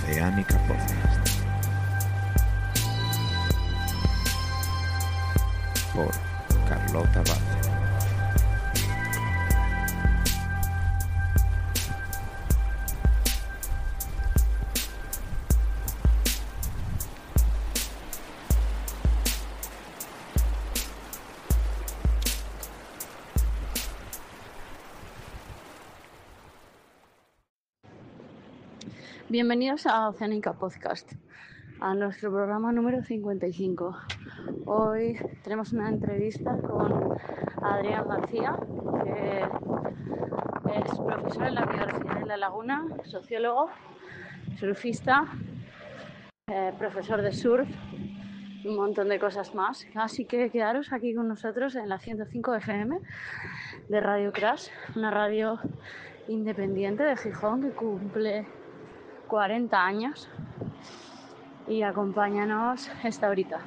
Oceánica Podcast. Por Carlota Valle. Bienvenidos a Oceánica Podcast, a nuestro programa número 55. Hoy tenemos una entrevista con Adrián García, que es profesor en la Universidad de La Laguna, sociólogo, surfista, profesor de surf y un montón de cosas más. Así que quedaros aquí con nosotros en la 105 FM de Radio Crash, una radio independiente de Gijón que cumple 40 años, y acompáñanos esta horita.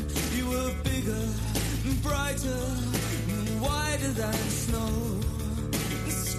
brighter, wider than snow.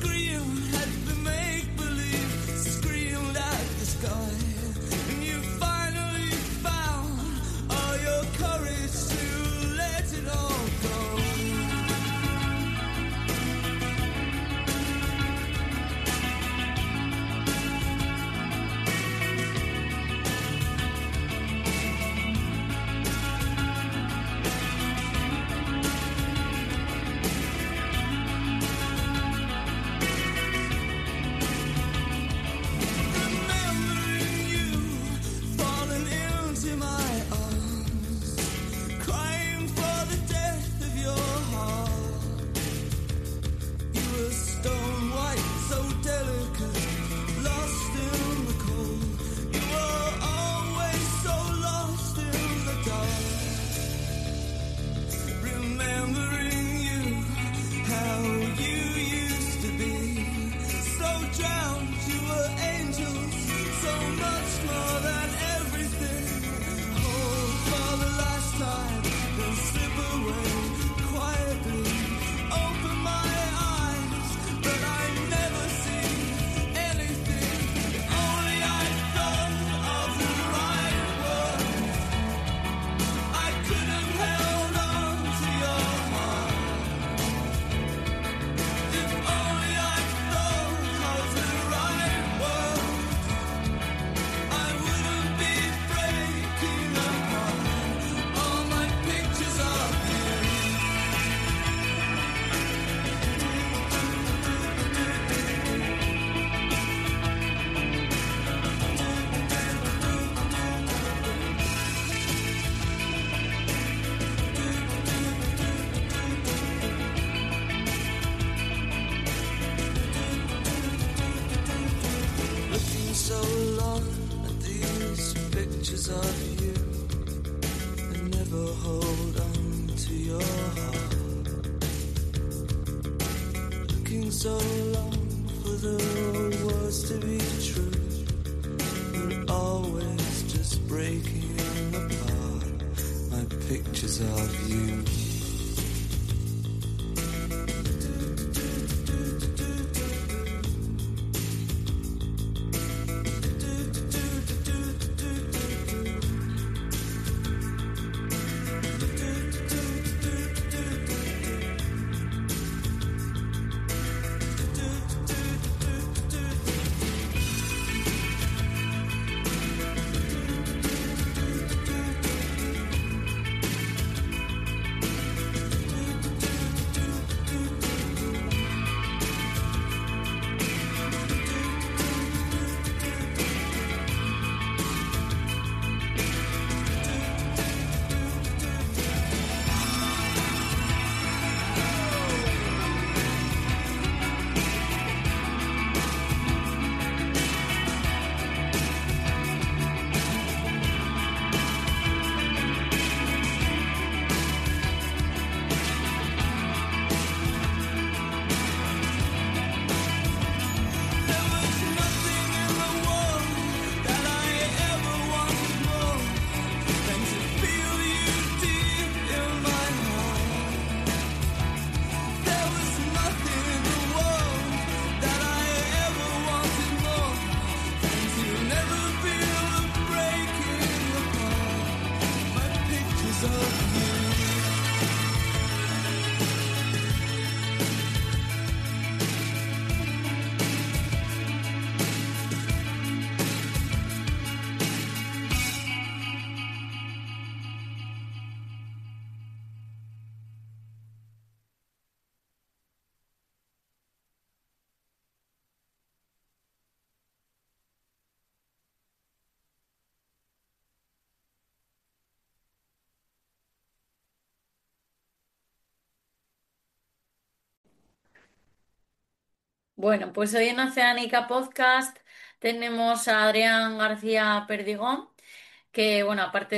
Bueno, pues hoy en Oceánica Podcast tenemos a Adrián García Perdigón, que bueno, aparte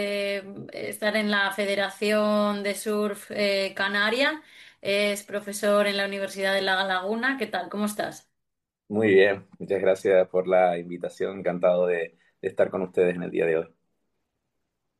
de estar en la Federación de Surf Canaria, es profesor en la Universidad de La Laguna. ¿Qué tal? ¿Cómo estás? Muy bien, muchas gracias por la invitación. Encantado de estar con ustedes en el día de hoy.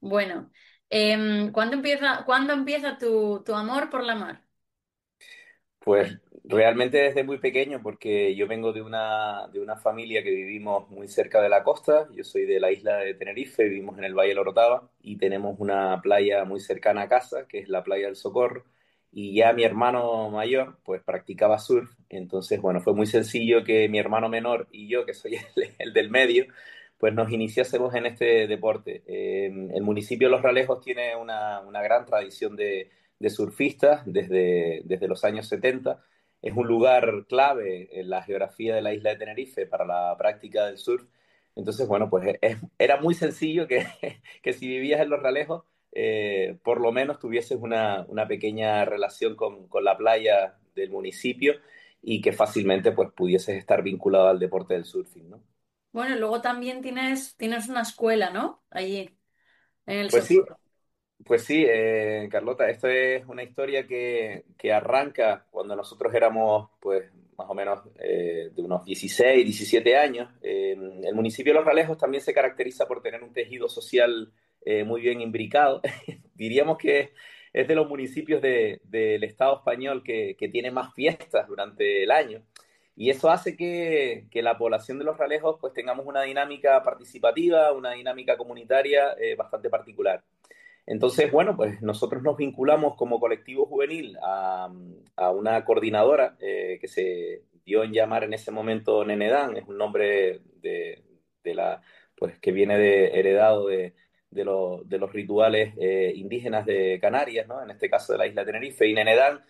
Bueno, ¿cuándo empieza tu amor por la mar? Pues realmente desde muy pequeño, porque yo vengo de una familia que vivimos muy cerca de la costa. Yo soy de la isla de Tenerife, vivimos en el Valle de la Orotava y tenemos una playa muy cercana a casa, que es la playa del Socorro. Y ya mi hermano mayor, pues practicaba surf. Entonces, bueno, fue muy sencillo que mi hermano menor y yo, que soy el del medio, pues nos iniciásemos en este deporte. El municipio de Los Realejos tiene una gran tradición de surfistas desde los años 70. Es un lugar clave en la geografía de la isla de Tenerife para la práctica del surf. Entonces, bueno, pues era muy sencillo que si vivías en Los Realejos, por lo menos tuvieses una pequeña relación con la playa del municipio y que fácilmente pues pudieses estar vinculado al deporte del surfing, ¿no? Bueno, y luego también tienes una escuela, ¿no? Allí, en el Pues sí, Socorro. Pues sí, Carlota, esto es una historia que arranca cuando nosotros éramos, pues, más o menos de unos 16, 17 años. El municipio de Los Realejos también se caracteriza por tener un tejido social muy bien imbricado. Diríamos que es de los municipios del Estado español que tiene más fiestas durante el año. Y eso hace que la población de Los Realejos, pues, tengamos una dinámica participativa, una dinámica comunitaria bastante particular. Entonces, bueno, pues nosotros nos vinculamos como colectivo juvenil a una coordinadora que se dio en llamar en ese momento Nenedán, es un nombre pues, que viene heredado de los rituales indígenas de Canarias, ¿no? En este caso de la isla de Tenerife, y Nenedán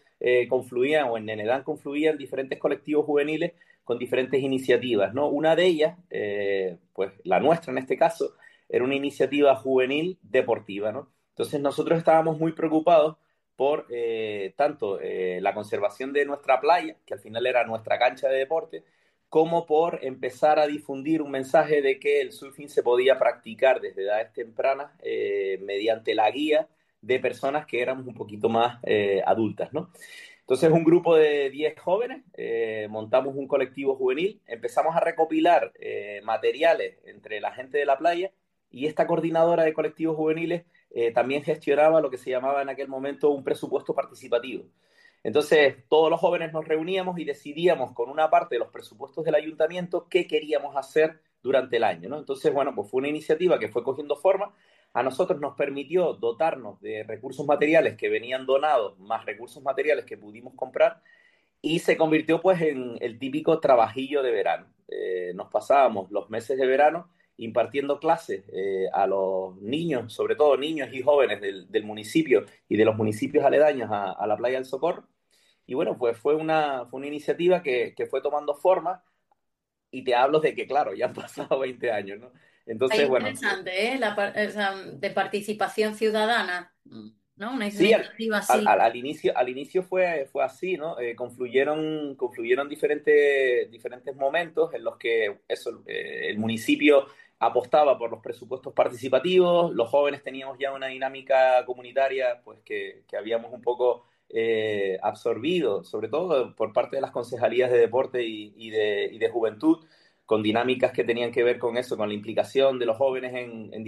en Nenedán confluían diferentes colectivos juveniles con diferentes iniciativas, ¿no? Una de ellas, pues la nuestra en este caso, era una iniciativa juvenil deportiva, ¿no? Entonces nosotros estábamos muy preocupados por tanto la conservación de nuestra playa, que al final era nuestra cancha de deporte, como por empezar a difundir un mensaje de que el surfing se podía practicar desde edades tempranas mediante la guía de personas que éramos un poquito más adultas, ¿no? Entonces, un grupo de 10 jóvenes, montamos un colectivo juvenil, empezamos a recopilar materiales entre la gente de la playa y esta coordinadora de colectivos juveniles también gestionaba lo que se llamaba en aquel momento un presupuesto participativo. Entonces, todos los jóvenes nos reuníamos y decidíamos con una parte de los presupuestos del ayuntamiento qué queríamos hacer durante el año, ¿no? Entonces, bueno, pues fue una iniciativa que fue cogiendo forma. A nosotros nos permitió dotarnos de recursos materiales que venían donados, más recursos materiales que pudimos comprar, y se convirtió pues en el típico trabajillo de verano. Nos pasábamos los meses de verano impartiendo clases a los niños, sobre todo niños y jóvenes del municipio y de los municipios aledaños a la playa del Socorro. Y bueno, pues fue una iniciativa que fue tomando forma y te hablo de que, claro, ya han pasado 20 años, ¿no? Ahí Entonces, bueno, interesante, ¿eh? O sea, de participación ciudadana, ¿no? Una sí, iniciativa así. al inicio fue así, ¿no? Confluyeron diferentes momentos en los que eso, el municipio apostaba por los presupuestos participativos, los jóvenes teníamos ya una dinámica comunitaria pues que habíamos un poco absorbido, sobre todo por parte de las concejalías de deporte y de juventud, con dinámicas que tenían que ver con eso, con la implicación de los jóvenes en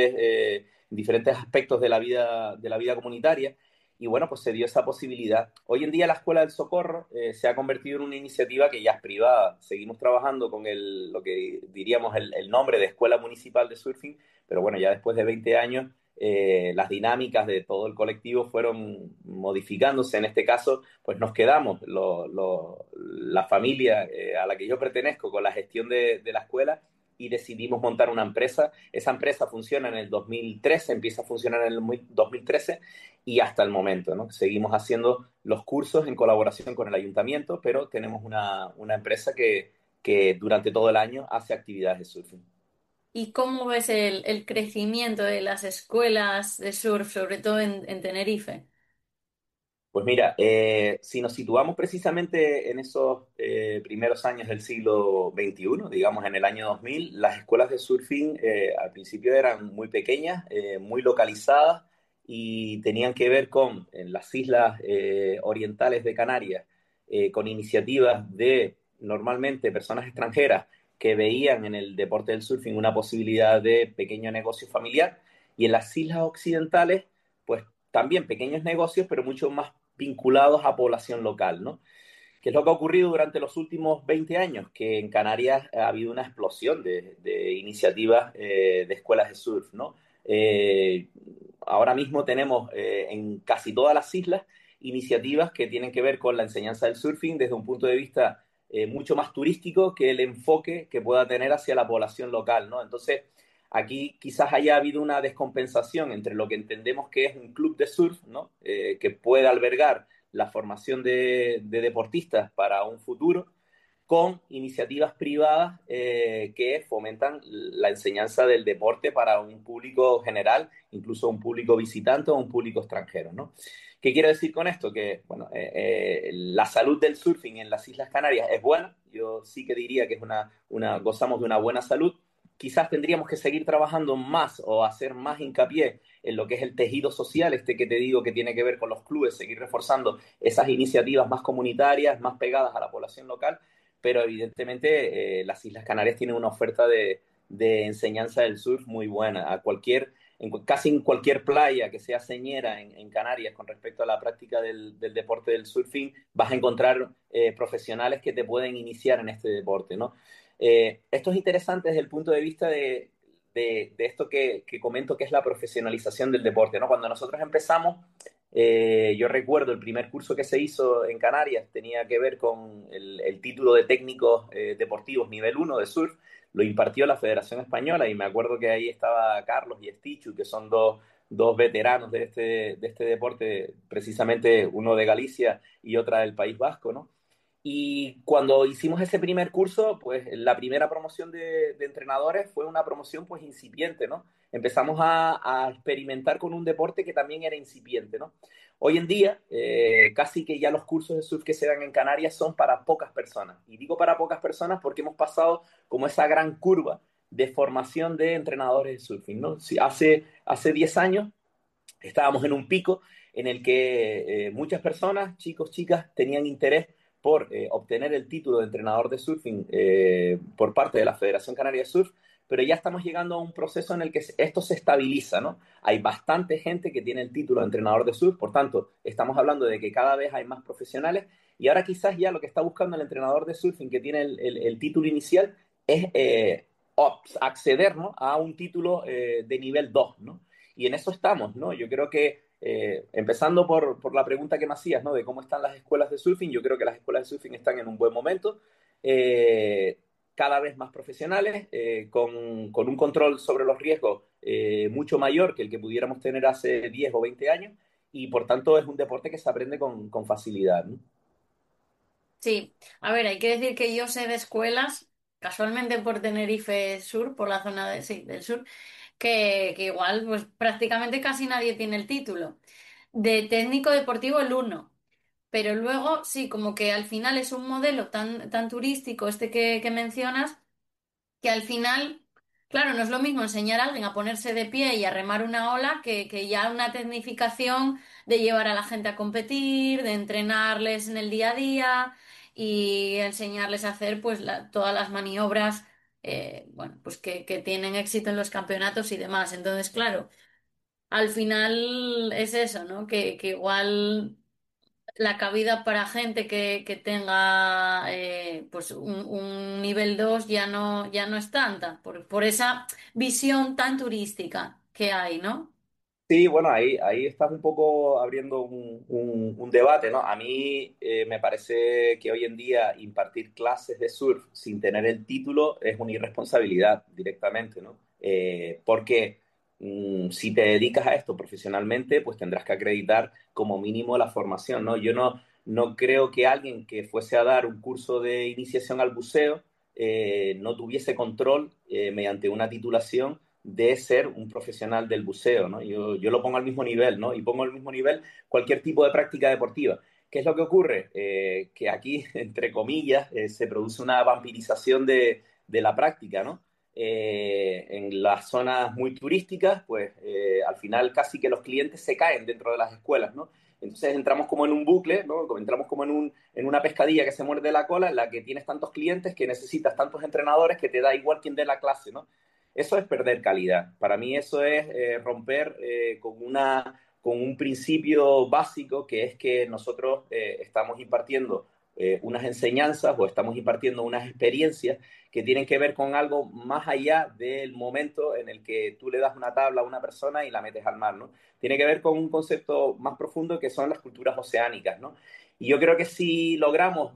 diferentes aspectos de la vida comunitaria. Y bueno, pues se dio esa posibilidad. Hoy en día la Escuela del Socorro se ha convertido en una iniciativa que ya es privada. Seguimos trabajando con lo que diríamos el nombre de Escuela Municipal de Surfing, pero bueno, ya después de 20 años las dinámicas de todo el colectivo fueron modificándose. En este caso, pues nos quedamos la familia a la que yo pertenezco con la gestión de la escuela y decidimos montar una empresa. Esa empresa funciona en el 2013, empieza a funcionar en el 2013 y hasta el momento, ¿no? Seguimos haciendo los cursos en colaboración con el ayuntamiento, pero tenemos una empresa que durante todo el año hace actividades de surfing. ¿Y cómo ves el crecimiento de las escuelas de surf, sobre todo en Tenerife? Pues mira, si nos situamos precisamente en esos primeros años del siglo XXI, digamos en el año 2000, las escuelas de surfing al principio eran muy pequeñas, muy localizadas y tenían que ver con en las islas orientales de Canarias, con iniciativas de normalmente personas extranjeras que veían en el deporte del surfing una posibilidad de pequeño negocio familiar y en las islas occidentales, pues también pequeños negocios, pero mucho más vinculados a población local, ¿no? ¿Qué es lo que ha ocurrido durante los últimos 20 años? Que en Canarias ha habido una explosión de iniciativas de escuelas de surf, ¿no? Eh, Ahora mismo tenemos en casi todas las islas iniciativas que tienen que ver con la enseñanza del surfing desde un punto de vista mucho más turístico que el enfoque que pueda tener hacia la población local, ¿no? Entonces, aquí quizás haya habido una descompensación entre lo que entendemos que es un club de surf, ¿no? Que puede albergar la formación de deportistas para un futuro, con iniciativas privadas que fomentan la enseñanza del deporte para un público general, incluso un público visitante o un público extranjero, ¿no? ¿Qué quiero decir con esto? Que bueno, la salud del surfing en las Islas Canarias es buena. Yo sí que diría que es gozamos de una buena salud. Quizás tendríamos que seguir trabajando más o hacer más hincapié en lo que es el tejido social, este que te digo que tiene que ver con los clubes, seguir reforzando esas iniciativas más comunitarias, más pegadas a la población local, pero evidentemente las Islas Canarias tienen una oferta de enseñanza del surf muy buena. Casi en cualquier playa que sea señera en Canarias con respecto a la práctica del deporte del surfing, vas a encontrar profesionales que te pueden iniciar en este deporte, ¿no? Esto es interesante desde el punto de vista de esto que comento, que es la profesionalización del deporte, ¿no? Cuando nosotros empezamos, yo recuerdo el primer curso que se hizo en Canarias tenía que ver con el título de técnicos deportivos nivel uno de surf, lo impartió la Federación Española y me acuerdo que ahí estaba Carlos y Estichu, que son dos veteranos de este deporte, precisamente uno de Galicia y otra del País Vasco, ¿no? Y cuando hicimos ese primer curso, pues la primera promoción de entrenadores fue una promoción pues incipiente, ¿no? Empezamos a experimentar con un deporte que también era incipiente, ¿no? Hoy en día, casi que ya los cursos de surf que se dan en Canarias son para pocas personas. Y digo para pocas personas porque hemos pasado como esa gran curva de formación de entrenadores de surfing, ¿no? Si hace 10 años estábamos en un pico en el que muchas personas, chicos, chicas, tenían interés por obtener el título de entrenador de surfing por parte de la Federación Canaria de Surf, pero ya estamos llegando a un proceso en el que esto se estabiliza, ¿no? Hay bastante gente que tiene el título de entrenador de surf, por tanto, estamos hablando de que cada vez hay más profesionales y ahora quizás ya lo que está buscando el entrenador de surfing que tiene el título inicial es acceder, ¿no? A un título de nivel 2, ¿no? Y en eso estamos, ¿no? Yo creo que, empezando por la pregunta que me hacías, ¿no? De cómo están las escuelas de surfing, yo creo que las escuelas de surfing están en un buen momento, eh, cada vez más profesionales, con un control sobre los riesgos mucho mayor que el que pudiéramos tener hace 10 o 20 años, y por tanto es un deporte que se aprende con facilidad, ¿no? Sí, a ver, hay que decir que yo sé de escuelas, casualmente por Tenerife Sur, por la zona de, sí, del sur, que igual, pues prácticamente casi nadie tiene el título. De técnico deportivo el uno. Pero luego, sí, como que al final es un modelo tan turístico este que mencionas, que al final, claro, no es lo mismo enseñar a alguien a ponerse de pie y a remar una ola que ya una tecnificación de llevar a la gente a competir, de entrenarles en el día a día y enseñarles a hacer pues todas las maniobras bueno, pues que tienen éxito en los campeonatos y demás. Entonces, claro, al final es eso, ¿no? Que igual la cabida para gente que tenga pues un nivel 2 ya no es tanta, por esa visión tan turística que hay, ¿no? Sí, bueno, ahí estás un poco abriendo un debate, ¿no? A mí me parece que hoy en día impartir clases de surf sin tener el título es una irresponsabilidad directamente, ¿no? Porque si te dedicas a esto profesionalmente, pues tendrás que acreditar como mínimo la formación, ¿no? Yo no creo que alguien que fuese a dar un curso de iniciación al buceo no tuviese control mediante una titulación de ser un profesional del buceo, ¿no? Yo lo pongo al mismo nivel, ¿no? Y pongo al mismo nivel cualquier tipo de práctica deportiva. ¿Qué es lo que ocurre? Que aquí, entre comillas, se produce una vampirización de la práctica, ¿no? En las zonas muy turísticas, pues al final casi que los clientes se caen dentro de las escuelas, ¿no? Entonces entramos como en un bucle, ¿no? Entramos como en una pescadilla que se muerde la cola, en la que tienes tantos clientes que necesitas tantos entrenadores que te da igual quién dé la clase, ¿no? Eso es perder calidad. Para mí eso es romper con un principio básico, que es que nosotros estamos impartiendo unas enseñanzas o estamos impartiendo unas experiencias que tienen que ver con algo más allá del momento en el que tú le das una tabla a una persona y la metes al mar, ¿no? Tiene que ver con un concepto más profundo que son las culturas oceánicas, ¿no? Y yo creo que si logramos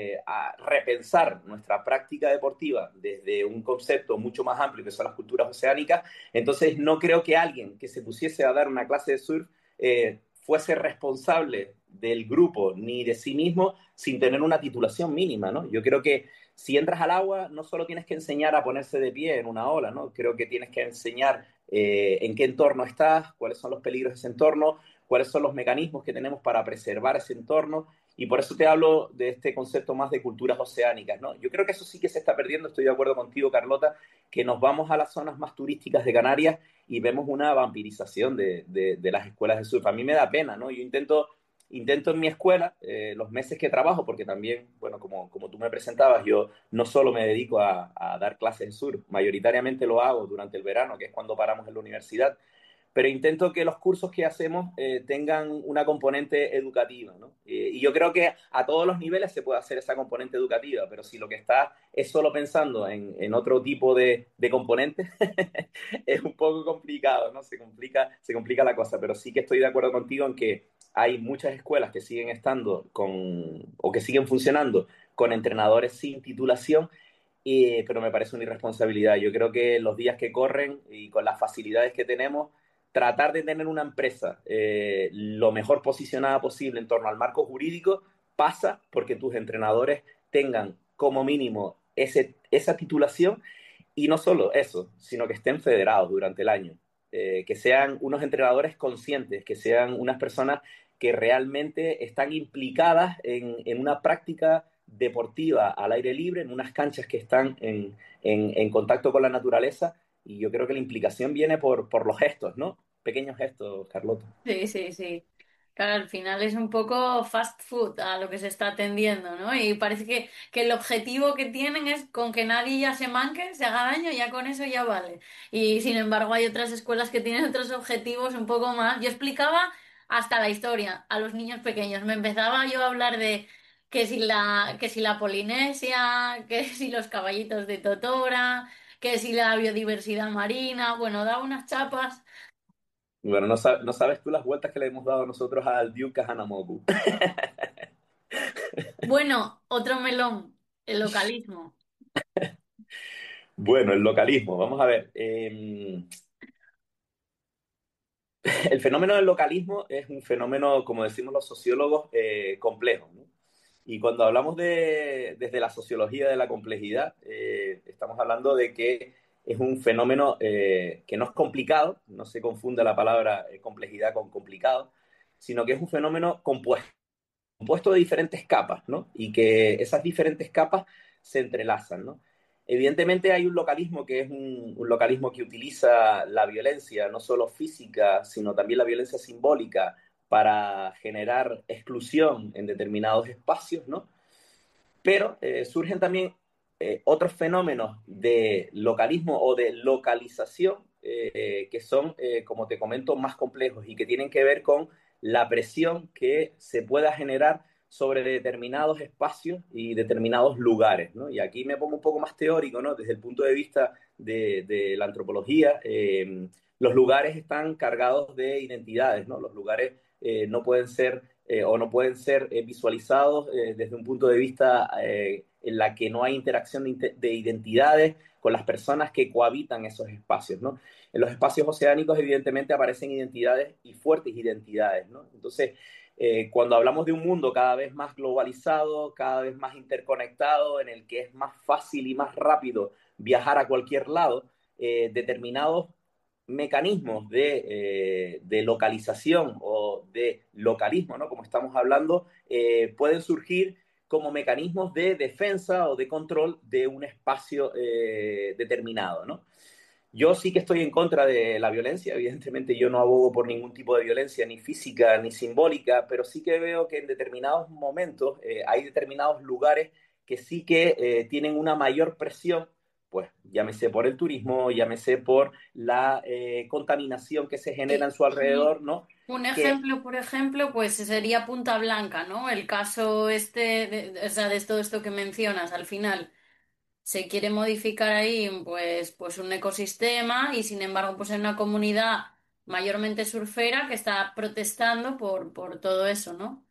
repensar nuestra práctica deportiva desde un concepto mucho más amplio que son las culturas oceánicas, entonces no creo que alguien que se pusiese a dar una clase de surf fuese responsable del grupo ni de sí mismo sin tener una titulación mínima, ¿no? Yo creo que si entras al agua no solo tienes que enseñar a ponerse de pie en una ola, ¿no? Creo que tienes que enseñar en qué entorno estás, cuáles son los peligros de ese entorno, cuáles son los mecanismos que tenemos para preservar ese entorno. Y por eso te hablo de este concepto más de culturas oceánicas, ¿no? Yo creo que eso sí que se está perdiendo, estoy de acuerdo contigo, Carlota, que nos vamos a las zonas más turísticas de Canarias y vemos una vampirización de las escuelas de surf. A mí me da pena, ¿no? Yo intento en mi escuela, los meses que trabajo, porque también, bueno, como tú me presentabas, yo no solo me dedico a dar clases de surf, mayoritariamente lo hago durante el verano, que es cuando paramos en la universidad, pero intento que los cursos que hacemos tengan una componente educativa, ¿no? Y yo creo que a todos los niveles se puede hacer esa componente educativa, pero si lo que está es solo pensando en otro tipo de componentes, es un poco complicado, ¿no? Se complica la cosa, pero sí que estoy de acuerdo contigo en que hay muchas escuelas que siguen estando o que siguen funcionando con entrenadores sin titulación, pero me parece una irresponsabilidad. Yo creo que los días que corren y con las facilidades que tenemos, tratar de tener una empresa lo mejor posicionada posible en torno al marco jurídico pasa porque tus entrenadores tengan como mínimo esa titulación y no solo eso, sino que estén federados durante el año, que sean unos entrenadores conscientes, que sean unas personas que realmente están implicadas en una práctica deportiva al aire libre, en unas canchas que están en contacto con la naturaleza, y yo creo que la implicación viene por los gestos, ¿no? Pequeños gestos, Carlota. Sí, sí, sí. Claro, al final es un poco fast food a lo que se está atendiendo, ¿no? Y parece que el objetivo que tienen es con que nadie ya se manque, se haga daño, ya con eso ya vale. Y sin embargo hay otras escuelas que tienen otros objetivos un poco más. Yo explicaba hasta la historia a los niños pequeños. Me empezaba yo a hablar de que si la Polinesia, que si los caballitos de Totora, que si la biodiversidad marina. Bueno, daba unas chapas. Bueno, no sabes tú las vueltas que le hemos dado nosotros al Duke Kahanamoku. Bueno, otro melón, el localismo. Bueno, el localismo, vamos a ver. El fenómeno del localismo es un fenómeno, como decimos los sociólogos, complejo, ¿no? Y cuando hablamos desde la sociología de la complejidad, estamos hablando de que es un fenómeno que no es complicado, no se confunda la palabra complejidad con complicado, sino que es un fenómeno compuesto de diferentes capas, ¿no? Y que esas diferentes capas se entrelazan, ¿no? Evidentemente hay un localismo que es un localismo que utiliza la violencia, no solo física, sino también la violencia simbólica para generar exclusión en determinados espacios, ¿no? Pero surgen también otros fenómenos de localismo o de localización que son, como te comento, más complejos y que tienen que ver con la presión que se pueda generar sobre determinados espacios y determinados lugares, ¿no? Y aquí me pongo un poco más teórico, ¿no? Desde el punto de vista de la antropología, los lugares están cargados de identidades, ¿no? Los lugares no pueden ser o no pueden ser visualizados desde un punto de vista en la que no hay interacción de identidades con las personas que cohabitan esos espacios, ¿no? En los espacios oceánicos, evidentemente, aparecen identidades y fuertes identidades, ¿no? Entonces, cuando hablamos de un mundo cada vez más globalizado, cada vez más interconectado, en el que es más fácil y más rápido viajar a cualquier lado, determinados mecanismos de localización o de localismo, ¿no? Como estamos hablando, pueden surgir como mecanismos de defensa o de control de un espacio determinado, ¿no? Yo sí que estoy en contra de la violencia, evidentemente yo no abogo por ningún tipo de violencia, ni física ni simbólica, pero sí que veo que en determinados momentos hay determinados lugares que sí que tienen una mayor presión pues llámese por el turismo, llámese por la contaminación que se genera en su alrededor, ¿no? Un Que ejemplo, por ejemplo, pues sería Punta Blanca, ¿no? El caso este, o sea, de todo esto que mencionas, al final se quiere modificar ahí, pues un ecosistema y sin embargo, pues hay una comunidad mayormente surfera que está protestando por todo eso, ¿no?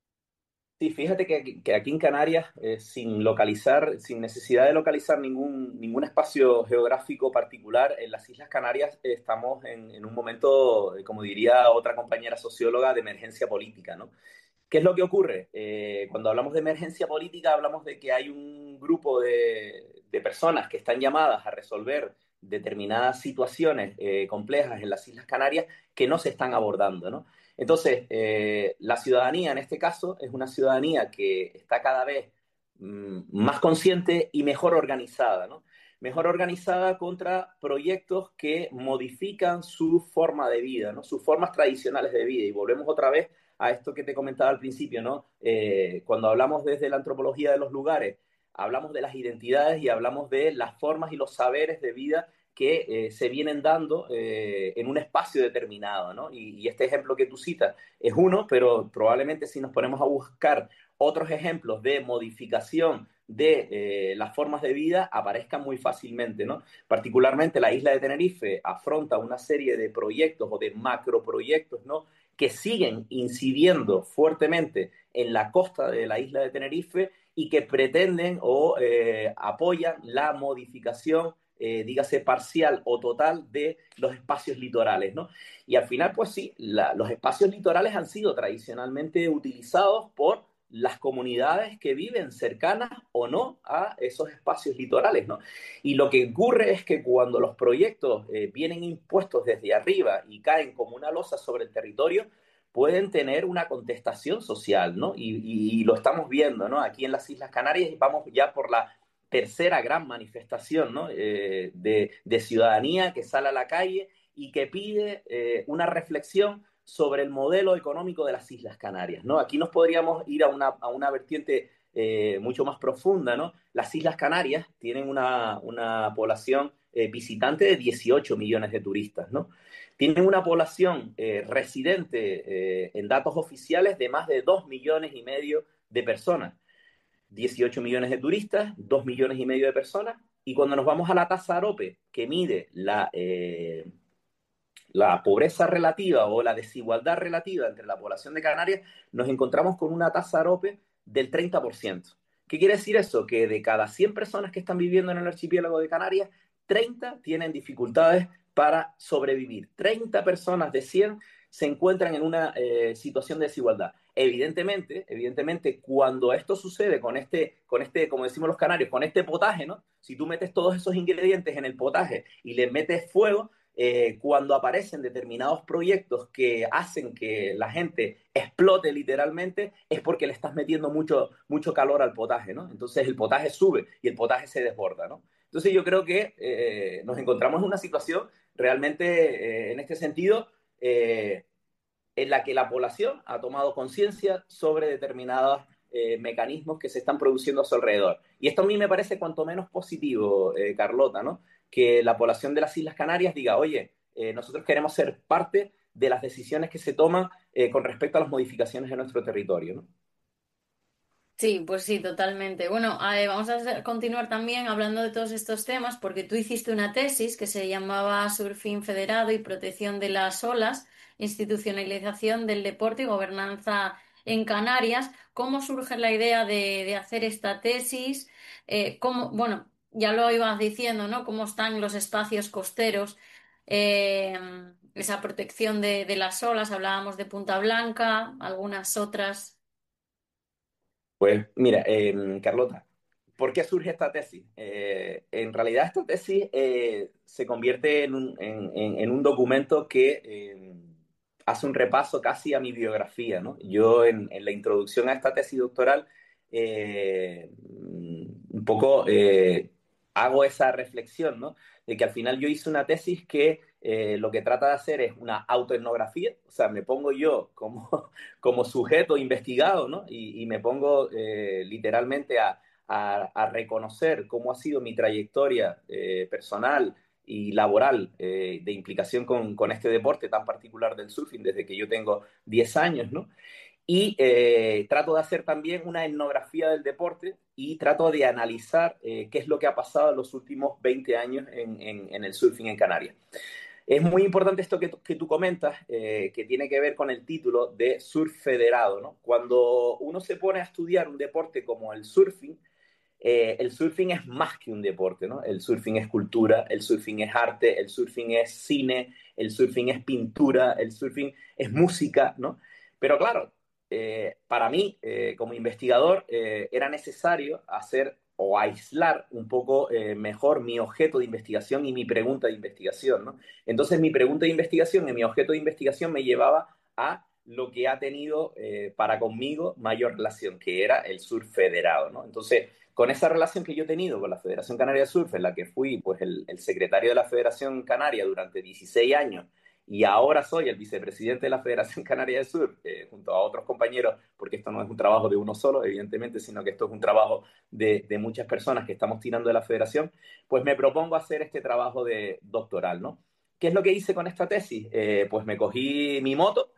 sí, fíjate que aquí en Canarias, sin localizar, sin necesidad de localizar ningún espacio geográfico particular, en las Islas Canarias estamos en un momento, como diría otra compañera socióloga, de emergencia política, ¿no? ¿Qué es lo que ocurre? Cuando hablamos de emergencia política, hablamos de que hay un grupo de personas que están llamadas a resolver determinadas situaciones complejas en las Islas Canarias que no se están abordando, ¿no? Entonces, la ciudadanía en este caso es una ciudadanía que está cada vez más consciente y mejor organizada, ¿no? Mejor organizada contra proyectos que modifican su forma de vida, ¿no? Sus formas tradicionales de vida. Y volvemos otra vez a esto que te comentaba al principio, ¿no? Cuando hablamos desde la antropología de los lugares, hablamos de las identidades y hablamos de las formas y los saberes de vida que se vienen dando en un espacio determinado, ¿no? Y este ejemplo que tú citas es uno, pero probablemente si nos ponemos a buscar otros ejemplos de modificación de las formas de vida aparezcan muy fácilmente, ¿no? Particularmente la isla de Tenerife afronta una serie de proyectos o de macroproyectos, ¿no? Que siguen incidiendo fuertemente en la costa de la isla de Tenerife y que pretenden o apoyan la modificación, dígase parcial o total, de los espacios litorales, ¿no? Y al final, pues sí, los espacios litorales han sido tradicionalmente utilizados por las comunidades que viven cercanas o no a esos espacios litorales, ¿no? Y lo que ocurre es que cuando los proyectos vienen impuestos desde arriba y caen como una losa sobre el territorio, pueden tener una contestación social, ¿no? Y lo estamos viendo, ¿no? Aquí en las Islas Canarias vamos ya por la tercera gran manifestación, ¿no? De ciudadanía que sale a la calle y que pide una reflexión sobre el modelo económico de las Islas Canarias, ¿no? Aquí nos podríamos ir a una vertiente mucho más profunda, ¿no? Las Islas Canarias tienen una población visitante de 18 millones de turistas, ¿no? Tienen una población residente en datos oficiales de más de 2 millones y medio de personas. 18 millones de turistas, 2 millones y medio de personas, y cuando nos vamos a la tasa AROPE, que mide la pobreza relativa o la desigualdad relativa entre la población de Canarias, nos encontramos con una tasa AROPE del 30%. ¿Qué quiere decir eso? Que de cada 100 personas que están viviendo en el archipiélago de Canarias, 30 tienen dificultades para sobrevivir. 30 personas de 100 se encuentran en una situación de desigualdad. Evidentemente, cuando esto sucede como decimos los canarios, con este potaje, ¿no? Si tú metes todos esos ingredientes en el potaje y le metes fuego, cuando aparecen determinados proyectos que hacen que la gente explote literalmente, es porque le estás metiendo mucho calor al potaje, ¿no? Entonces el potaje sube y el potaje se desborda, ¿no? Entonces yo creo que nos encontramos en una situación realmente, en este sentido, en la que la población ha tomado conciencia sobre determinados mecanismos que se están produciendo a su alrededor. Y esto a mí me parece cuanto menos positivo, Carlota, ¿no? Que la población de las Islas Canarias diga, oye, nosotros queremos ser parte de las decisiones que se toman con respecto a las modificaciones de nuestro territorio, ¿no? Sí, pues sí, totalmente. Bueno, vamos a continuar también hablando de todos estos temas porque tú hiciste una tesis que se llamaba Surfing Federado y Protección de las Olas, Institucionalización del Deporte y Gobernanza en Canarias. ¿Cómo surge la idea de hacer esta tesis? Bueno, ya lo ibas diciendo, ¿no? ¿Cómo están los espacios costeros? Eh, esa protección de las olas, hablábamos de Punta Blanca, algunas otras. Pues mira, Carlota, ¿por qué surge esta tesis? En realidad esta tesis se convierte en un documento que hace un repaso casi a mi biografía, ¿no? Yo en la introducción a esta tesis doctoral un poco hago esa reflexión, ¿no? De que al final yo hice una tesis que lo que trata de hacer es una autoetnografía, o sea, me pongo yo como sujeto investigado, ¿no? Y me pongo literalmente a reconocer cómo ha sido mi trayectoria personal y laboral de implicación con este deporte tan particular del surfing desde que yo tengo 10 años, ¿no? Y trato de hacer también una etnografía del deporte y trato de analizar qué es lo que ha pasado en los últimos 20 años en el surfing en Canarias. Es muy importante esto que tú comentas, que tiene que ver con el título de surf federado, ¿no? Cuando uno se pone a estudiar un deporte como el surfing es más que un deporte, ¿no? El surfing es cultura, el surfing es arte, el surfing es cine, el surfing es pintura, el surfing es música, ¿no? Pero claro, para mí, como investigador, era necesario hacer o aislar un poco mejor mi objeto de investigación y mi pregunta de investigación, ¿no? Entonces, mi pregunta de investigación y mi objeto de investigación me llevaba a lo que ha tenido para conmigo mayor relación, que era el surf federado, ¿no? Entonces, con esa relación que yo he tenido con la Federación Canaria de Surf, en la que fui pues, el secretario de la Federación Canaria durante 16 años y ahora soy el vicepresidente de la Federación Canaria de Surf, junto a otros compañeros, porque esto no es un trabajo de uno solo, evidentemente, sino que esto es un trabajo de muchas personas que estamos tirando de la federación, pues me propongo hacer este trabajo de doctoral, ¿no? ¿Qué es lo que hice con esta tesis? Pues me cogí mi moto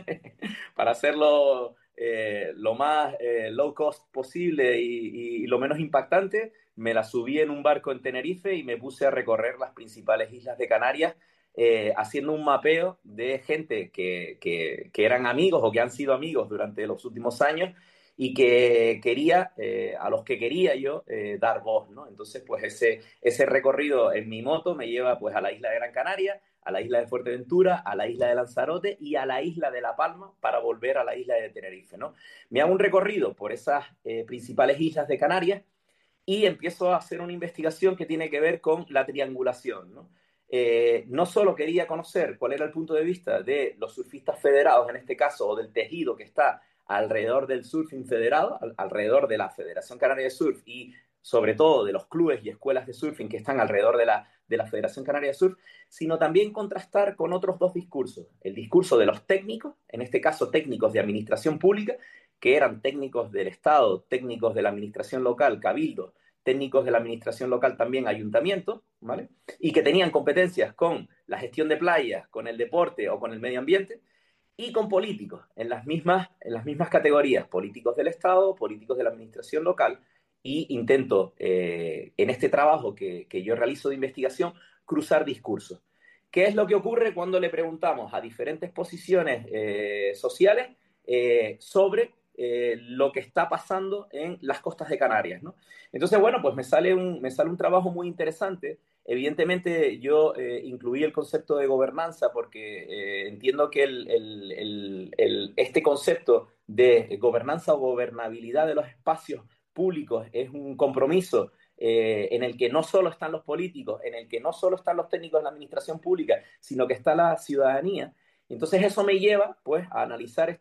para hacerlo lo más low cost posible y lo menos impactante. Me la subí en un barco en Tenerife y me puse a recorrer las principales islas de Canarias haciendo un mapeo de gente que eran amigos o que han sido amigos durante los últimos años y que quería, a los que quería yo dar voz, ¿no? Entonces, pues ese recorrido en mi moto me lleva pues a la isla de Gran Canaria, a la isla de Fuerteventura, a la isla de Lanzarote y a la isla de La Palma para volver a la isla de Tenerife, ¿no? Me hago un recorrido por esas principales islas de Canarias y empiezo a hacer una investigación que tiene que ver con la triangulación, ¿no? No solo quería conocer cuál era el punto de vista de los surfistas federados, en este caso, o del tejido que está alrededor del surfing federado, alrededor de la Federación Canaria de Surf y sobre todo de los clubes y escuelas de surfing que están alrededor de la Federación Canaria de Surf, sino también contrastar con otros dos discursos. El discurso de los técnicos, en este caso técnicos de administración pública, que eran técnicos del Estado, técnicos de la administración local, cabildo, técnicos de la administración local también ayuntamiento, ¿vale? Y que tenían competencias con la gestión de playas, con el deporte o con el medio ambiente, y con políticos en las mismas categorías, políticos del Estado, políticos de la administración local, y intento, en este trabajo que yo realizo de investigación, cruzar discursos. ¿Qué es lo que ocurre cuando le preguntamos a diferentes posiciones sociales sobre lo que está pasando en las costas de Canarias, ¿no? Entonces, bueno, pues me sale un trabajo muy interesante. Evidentemente, yo incluí el concepto de gobernanza porque entiendo que este concepto de gobernanza o gobernabilidad de los espacios públicos es un compromiso en el que no solo están los políticos, en el que no solo están los técnicos de la administración pública, sino que está la ciudadanía. Entonces eso me lleva pues a analizar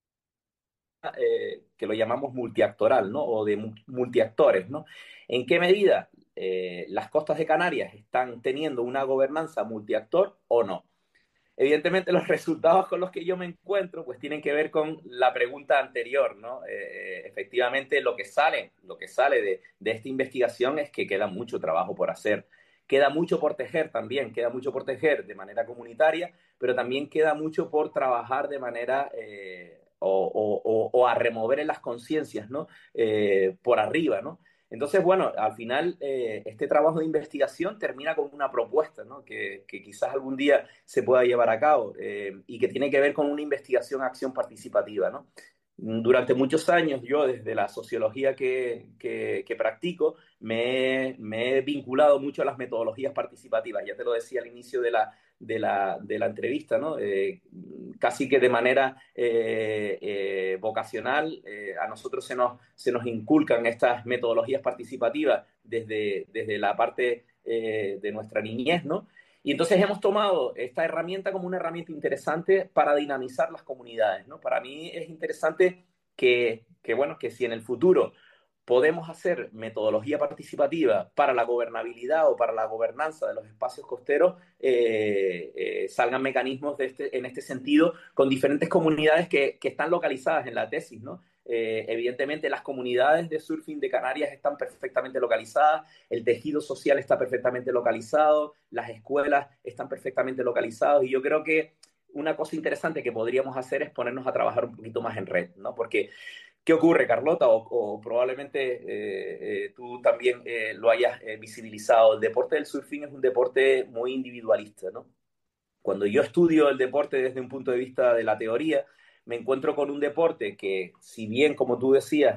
que lo llamamos multiactoral, ¿no? O de multiactores, ¿no? ¿En qué medida las costas de Canarias están teniendo una gobernanza multiactor o no? Evidentemente los resultados con los que yo me encuentro pues tienen que ver con la pregunta anterior, ¿no? Efectivamente lo que sale de esta investigación es que queda mucho trabajo por hacer. Queda mucho por tejer también, queda mucho por tejer de manera comunitaria, pero también queda mucho por trabajar de manera o a remover en las conciencias, ¿no? Por arriba, ¿no? Entonces, bueno, al final este trabajo de investigación termina con una propuesta, ¿no? Que quizás algún día se pueda llevar a cabo y que tiene que ver con una investigación-acción participativa, ¿no? Durante muchos años yo, desde la sociología que practico, me he vinculado mucho a las metodologías participativas. Ya te lo decía al inicio de la entrevista, ¿no? Casi que de manera vocacional, a nosotros se nos inculcan estas metodologías participativas desde la parte de nuestra niñez, ¿no? Y entonces hemos tomado esta herramienta como una herramienta interesante para dinamizar las comunidades, ¿no? Para mí es interesante bueno, que si en el futuro podemos hacer metodología participativa para la gobernabilidad o para la gobernanza de los espacios costeros, salgan mecanismos en este sentido con diferentes comunidades que están localizadas en la tesis, ¿no? Evidentemente las comunidades de surfing de Canarias están perfectamente localizadas, el tejido social está perfectamente localizado, las escuelas están perfectamente localizadas y yo creo que una cosa interesante que podríamos hacer es ponernos a trabajar un poquito más en red, ¿no? Porque ¿qué ocurre, Carlota? O probablemente tú también lo hayas visibilizado. El deporte del surfing es un deporte muy individualista, ¿no? Cuando yo estudio el deporte desde un punto de vista de la teoría, me encuentro con un deporte que, si bien, como tú decías,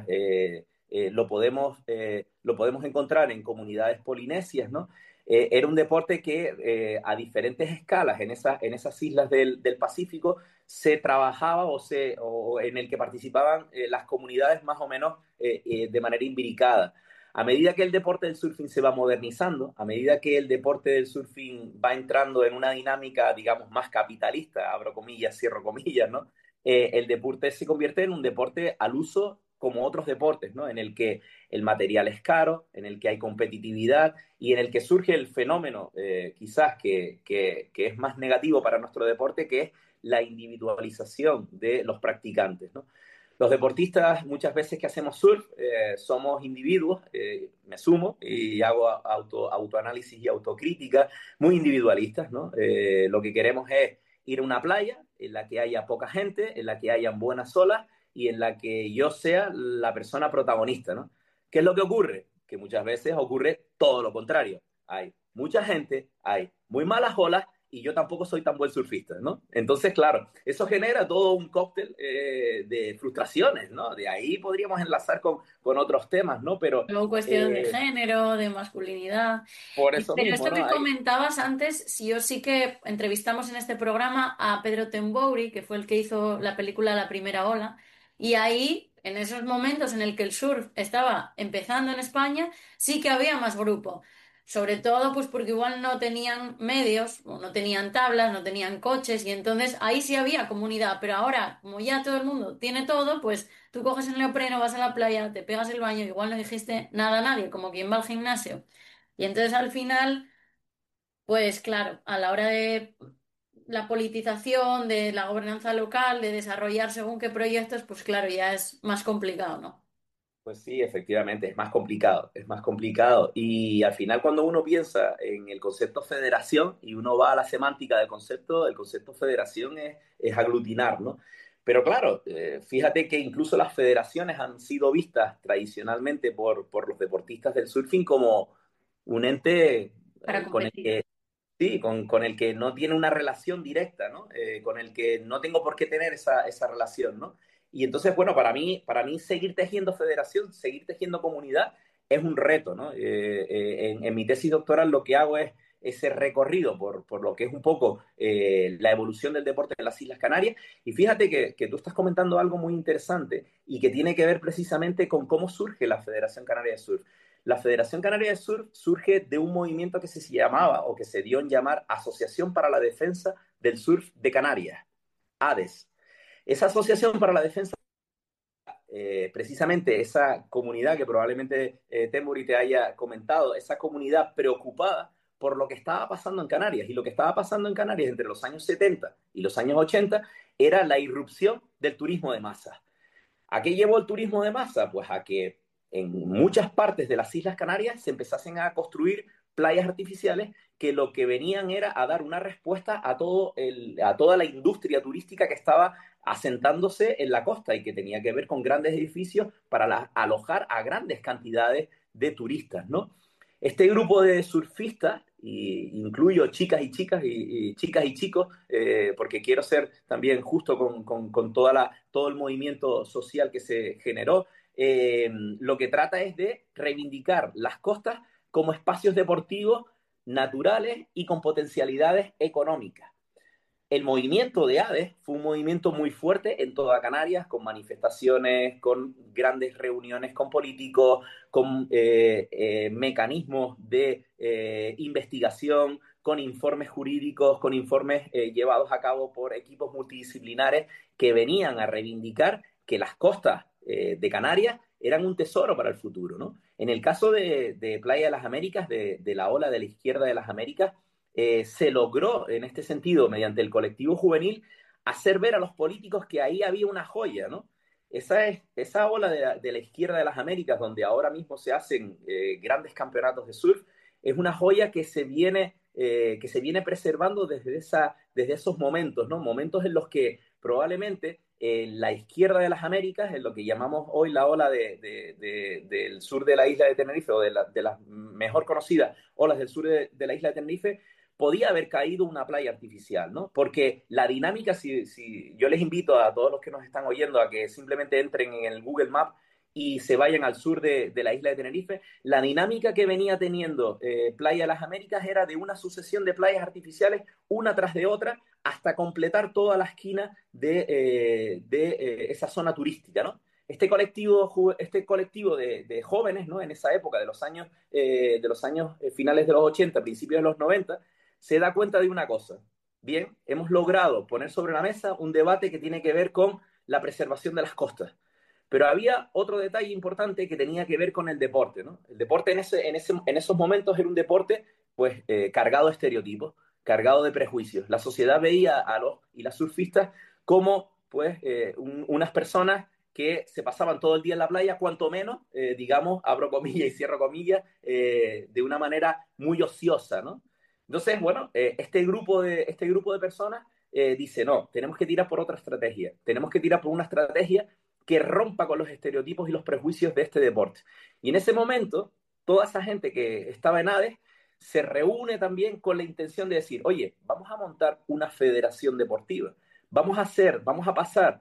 lo podemos encontrar en comunidades polinesias, ¿no? Era un deporte que a diferentes escalas en esas islas del Pacífico se trabajaba o en el que participaban las comunidades más o menos de manera imbricada. A medida que el deporte del surfing se va modernizando, a medida que el deporte del surfing va entrando en una dinámica, digamos, más capitalista, abro comillas, cierro comillas, ¿no? El deporte se convierte en un deporte al uso como otros deportes, ¿no? En el que el material es caro, en el que hay competitividad y en el que surge el fenómeno, quizás que es más negativo para nuestro deporte, que es la individualización de los practicantes, ¿no? Los deportistas muchas veces que hacemos surf somos individuos, me sumo y hago autoanálisis y autocrítica muy individualistas, ¿no? Lo que queremos es ir a una playa en la que haya poca gente, en la que hayan buenas olas y en la que yo sea la persona protagonista, ¿no? ¿Qué es lo que ocurre? Que muchas veces ocurre todo lo contrario. Hay mucha gente, hay muy malas olas y yo tampoco soy tan buen surfista, ¿no? Entonces, claro, eso genera todo un cóctel de frustraciones, ¿no? De ahí podríamos enlazar con otros temas, ¿no? Pero Luego cuestiones de género, de masculinidad. por eso Pero mismo, esto ¿no? que Ahí, comentabas antes, sí o sí que entrevistamos en este programa a Pedro Tembouri, que fue el que hizo la película La Primera Ola, y ahí, en esos momentos en el que el surf estaba empezando en España, sí que había más grupo. Sobre todo, pues porque igual no tenían medios, o no tenían tablas, no tenían coches, y entonces ahí sí había comunidad. Pero ahora, como ya todo el mundo tiene todo, pues tú coges el neopreno, vas a la playa, te pegas el baño, igual no dijiste nada a nadie, como quien va al gimnasio. Y entonces al final, pues claro, a la hora de la politización, de la gobernanza local, de desarrollar según qué proyectos, pues claro, ya es más complicado, ¿no? pues sí, efectivamente, es más complicado, es más complicado. Y al final cuando uno piensa en el concepto federación y uno va a la semántica del concepto, el concepto federación es aglutinar, ¿no? Pero claro, fíjate que incluso las federaciones han sido vistas tradicionalmente por los deportistas del surfing como un ente Para con el competir. que sí, con el que no tiene una relación directa, ¿no? Con el que no tengo por qué tener esa relación, ¿no? Y entonces, bueno, para mí seguir tejiendo federación, seguir tejiendo comunidad es un reto, ¿no? En mi tesis doctoral lo que hago es ese recorrido por lo que es un poco la evolución del deporte en las Islas Canarias. Y fíjate que tú estás comentando algo muy interesante y que tiene que ver precisamente con cómo surge la Federación Canaria de Surf. La Federación Canaria de Surf surge de un movimiento que se llamaba o que se dio en llamar Asociación para la Defensa del Surf de Canarias, ADES. Esa Asociación para la Defensa, precisamente esa comunidad que probablemente Temuri te haya comentado, esa comunidad preocupada por lo que estaba pasando en Canarias. Y lo que estaba pasando en Canarias entre los años 70 y los años 80 era la irrupción del turismo de masa. ¿A qué llevó el turismo de masa? Pues a que en muchas partes de las Islas Canarias se empezasen a construir playas artificiales que lo que venían era a dar una respuesta a toda la industria turística que estaba asentándose en la costa y que tenía que ver con grandes edificios para alojar a grandes cantidades de turistas, ¿no? Este grupo de surfistas, y incluyo chicas y chicas y chicas y chicos, porque quiero ser también justo con todo el movimiento social que se generó, lo que trata es de reivindicar las costas como espacios deportivos naturales y con potencialidades económicas. El movimiento de Aves fue un movimiento muy fuerte en toda Canarias, con manifestaciones, con grandes reuniones con políticos, con mecanismos de investigación, con informes jurídicos, con informes llevados a cabo por equipos multidisciplinares que venían a reivindicar que las costas de Canarias eran un tesoro para el futuro, ¿no? En el caso de Playa de las Américas, de la ola de la izquierda de las Américas, se logró, en este sentido, mediante el colectivo juvenil, hacer ver a los políticos que ahí había una joya, ¿no? esa ola de la izquierda de las Américas, donde ahora mismo se hacen grandes campeonatos de surf, es una joya que se viene preservando desde esos momentos, ¿no? Momentos en los que probablemente la izquierda de las Américas, en lo que llamamos hoy la ola del sur de la isla de Tenerife, o de las mejor conocidas olas del sur de la isla de Tenerife, podía haber caído una playa artificial, ¿no? Porque la dinámica, si yo les invito a todos los que nos están oyendo a que simplemente entren en el Google Maps y se vayan al sur de la isla de Tenerife, la dinámica que venía teniendo Playa de las Américas era de una sucesión de playas artificiales, una tras de otra, hasta completar toda la esquina de esa zona turística, ¿no? Este colectivo de jóvenes, ¿no? En esa época de los años finales de los 80, principios de los 90, se da cuenta de una cosa. Bien, hemos logrado poner sobre la mesa un debate que tiene que ver con la preservación de las costas. Pero había otro detalle importante que tenía que ver con el deporte, ¿no? El deporte en esos momentos era un deporte pues cargado de estereotipos, cargado de prejuicios. La sociedad veía a los y las surfistas como pues unas personas que se pasaban todo el día en la playa, cuanto menos, digamos, abro comillas y cierro comillas, de una manera muy ociosa, ¿no? Entonces, bueno, este grupo de personas dice, no, tenemos que tirar por otra estrategia, tenemos que tirar por una estrategia que rompa con los estereotipos y los prejuicios de este deporte. Y en ese momento, toda esa gente que estaba en ADES se reúne también con la intención de decir, oye, vamos a montar una federación deportiva, vamos a pasar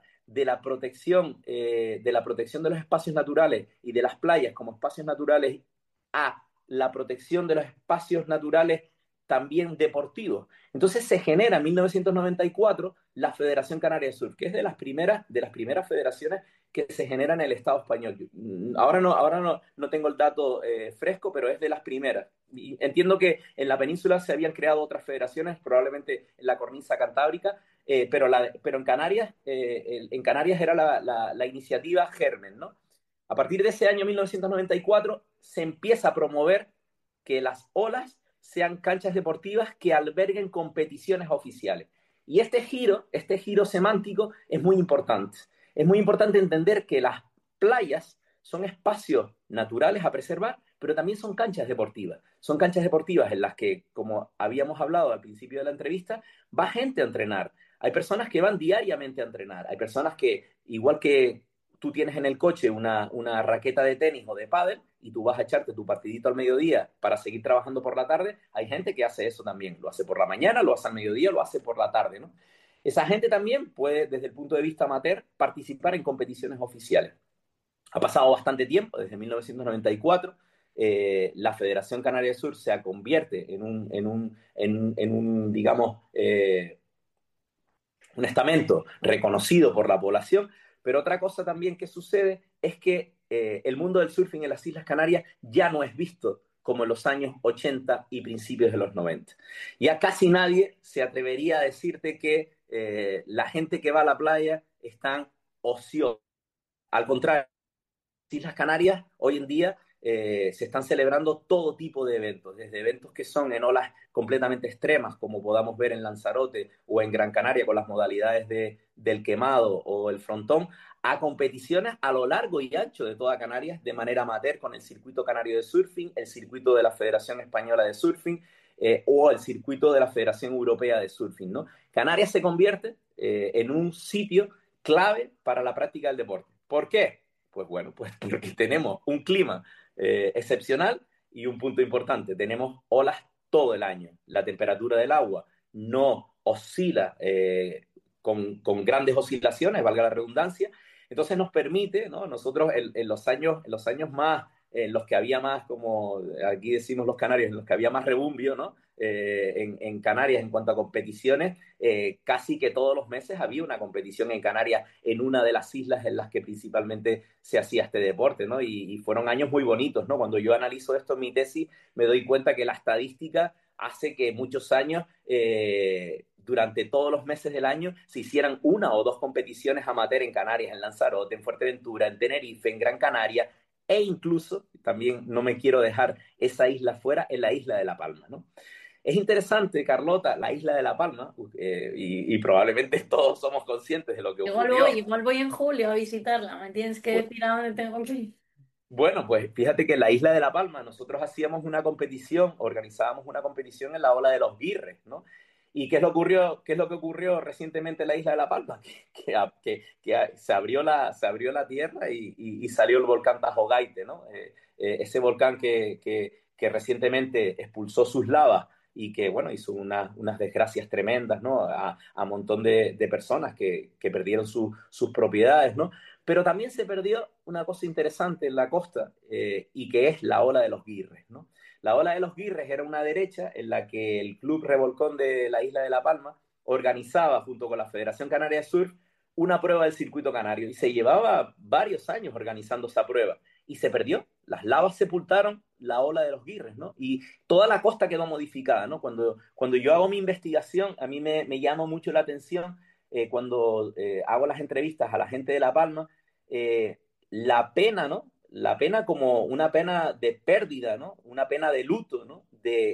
de la protección de los espacios naturales y de las playas como espacios naturales a la protección de los espacios naturales también deportivos. Entonces se genera en 1994 la Federación Canaria de Surf, que es de las primeras federaciones que se generan en el Estado español. Ahora no tengo el dato fresco, pero es de las primeras. Y entiendo que en la península se habían creado otras federaciones, probablemente en la cornisa cantábrica, pero en Canarias era la iniciativa Germen, ¿no? A partir de ese año 1994 se empieza a promover que las olas sean canchas deportivas que alberguen competiciones oficiales. Y este giro semántico es muy importante. Es muy importante entender que las playas son espacios naturales a preservar, pero también son canchas deportivas. Son canchas deportivas en las que, como habíamos hablado al principio de la entrevista, va gente a entrenar. Hay personas que van diariamente a entrenar. Hay personas que, igual que tú tienes en el coche una raqueta de tenis o de pádel y tú vas a echarte tu partidito al mediodía para seguir trabajando por la tarde, hay gente que hace eso también. Lo hace por la mañana, lo hace al mediodía, lo hace por la tarde, ¿no? Esa gente también puede, desde el punto de vista amateur, participar en competiciones oficiales. Ha pasado bastante tiempo, desde 1994, la Federación Canaria del Sur se convierte digamos, un estamento reconocido por la población, pero otra cosa también que sucede es que el mundo del surfing en las Islas Canarias ya no es visto como en los años 80 y principios de los 90. Ya casi nadie se atrevería a decirte que la gente que va a la playa están ociosos. Al contrario, Islas Canarias hoy en día se están celebrando todo tipo de eventos, desde eventos que son en olas completamente extremas, como podamos ver en Lanzarote o en Gran Canaria con las modalidades del quemado o el frontón, a competiciones a lo largo y ancho de toda Canarias de manera amateur con el circuito canario de surfing, el circuito de la Federación Española de Surfing o el circuito de la Federación Europea de Surfing, ¿no? Canarias se convierte en un sitio clave para la práctica del deporte. ¿Por qué? Pues bueno, pues porque tenemos un clima excepcional y un punto importante, tenemos olas todo el año. La temperatura del agua no oscila con grandes oscilaciones, valga la redundancia, entonces nos permite, ¿no? Nosotros en los años más, en los que había más, como aquí decimos los canarios, en los que había más rebumbio, ¿no? En Canarias en cuanto a competiciones, casi que todos los meses había una competición en Canarias en una de las islas en las que principalmente se hacía este deporte, ¿no? Y fueron años muy bonitos, ¿no? Cuando yo analizo esto en mi tesis, me doy cuenta que la estadística hace que muchos años, durante todos los meses del año, se hicieran una o dos competiciones amateur en Canarias, en Lanzarote, en Fuerteventura, en Tenerife, en Gran Canaria, e incluso, también no me quiero dejar esa isla fuera, en la isla de La Palma, ¿no? Es interesante, Carlota, la isla de La Palma, y probablemente todos somos conscientes de lo que ocurrió. Igual voy en julio a visitarla, me tienes que Pues, decir a dónde tengo que ir. bueno, pues fíjate que en la isla de La Palma nosotros hacíamos una competición, organizábamos una competición en la ola de los Guirres, ¿no? ¿Y qué es lo que ocurrió recientemente en la isla de La Palma? Se abrió la tierra y salió el volcán Tajo Gaite, ¿no? Ese volcán que recientemente expulsó sus lavas y que, bueno, hizo unas desgracias tremendas, ¿no? A un montón de personas que perdieron sus propiedades, ¿no? Pero también se perdió una cosa interesante en la costa, y que es la ola de los Guirres, ¿no? La ola de los Guirres era una derecha en la que el Club Revolcón de la isla de La Palma organizaba, junto con la Federación Canaria de Surf, una prueba del circuito canario y se llevaba varios años organizando esa prueba y se perdió. Las lavas sepultaron la ola de los Guirres, ¿no? Y toda la costa quedó modificada, ¿no? Cuando yo hago mi investigación, a mí me llama mucho la atención, cuando hago las entrevistas a la gente de La Palma, la pena, ¿no? La pena como una pena de pérdida, ¿no? Una pena de luto, ¿no?